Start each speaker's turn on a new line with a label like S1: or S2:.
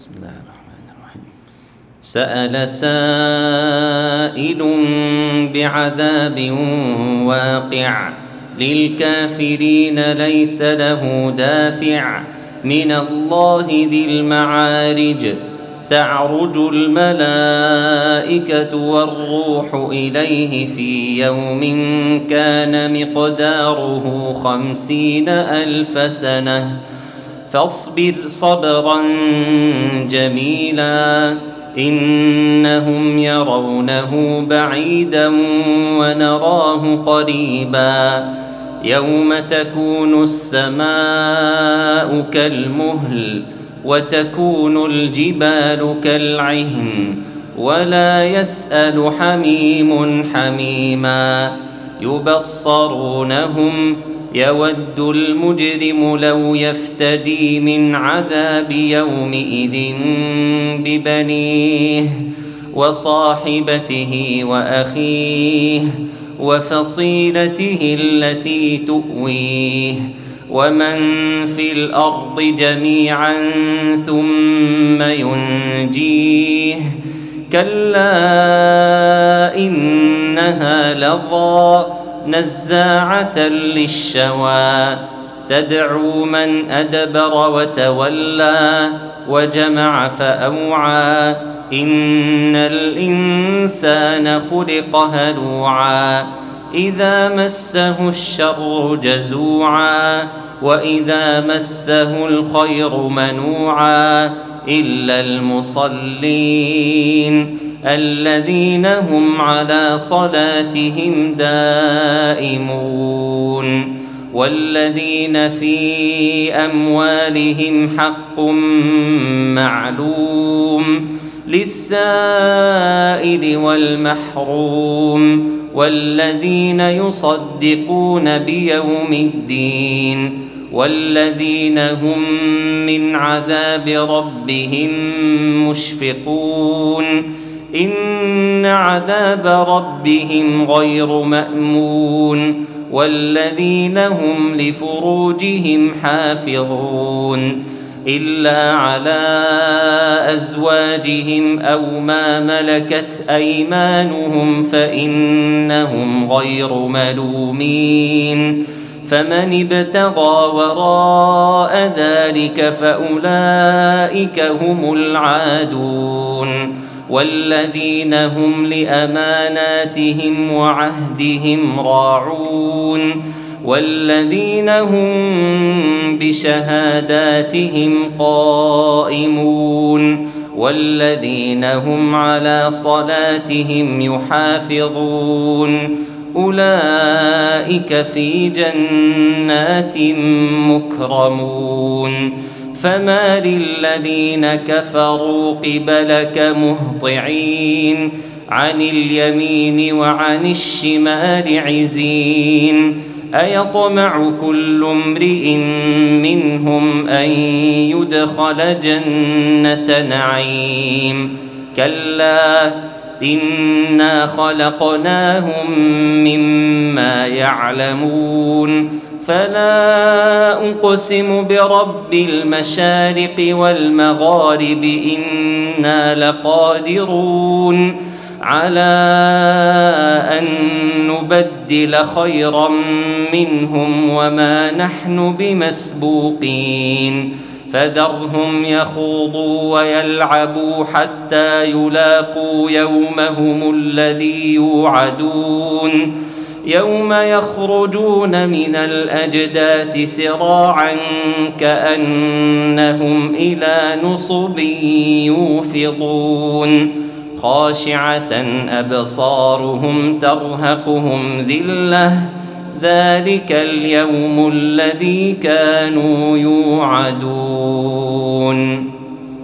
S1: بسم الله الرحمن الرحيم. سأل سائل بعذاب واقع للكافرين ليس له دافع من الله ذي المعارج تعرج الملائكة والروح إليه في يوم كان مقداره 50,000 سنة فاصبر صبرا جميلا إنهم يرونه بعيدا ونراه قريبا يوم تكون السماء كالمهل وتكون الجبال كالعهن ولا يسأل حميم حميما يبصرونهم يود المجرم لو يفتدي من عذاب يومئذ ببنيه وصاحبته وأخيه وفصيلته التي تؤويه ومن في الأرض جميعا ثم ينجيه كلا إنها لظى نزاعة للشوى تدعو من أدبر وتولى وجمع فأوعى إن الإنسان خلق هلوعا إذا مسه الشر جزوعا وإذا مسه الخير منوعا إلا المصلين الذين هم على صلاتهم دائمون والذين في أموالهم حق معلوم للسائل والمحروم والذين يصدقون بيوم الدين والذين هم من عذاب ربهم مشفقون إن عذاب ربهم غير مأمون والذين هم لفروجهم حافظون إلا على أزواجهم أو ما ملكت أيمانهم فإنهم غير ملومين فمن ابتغى وراء ذلك فأولئك هم العادون والذين هم لأماناتهم وعهدهم راعون والذين هم بشهاداتهم قائمون والذين هم على صلاتهم يحافظون أولئك في جنات مكرمون فما للذين كفروا قبلك مهطعين عن اليمين وعن الشمال عزين أيطمع كل امرئ منهم أن يدخل جنة نعيم كلا إنا خلقناهم مما يعلمون فلا أقسم برب المشارق والمغارب إنا لقادرون على أن نبدل خيرا منهم وما نحن بمسبوقين فذرهم يخوضوا ويلعبوا حتى يلاقوا يومهم الذي يوعدون يوم يخرجون من الأجداث سراعا كأنهم إلى نصب يوفضون خاشعة أبصارهم ترهقهم ذلة ذلك اليوم الذي كانوا يوعدون.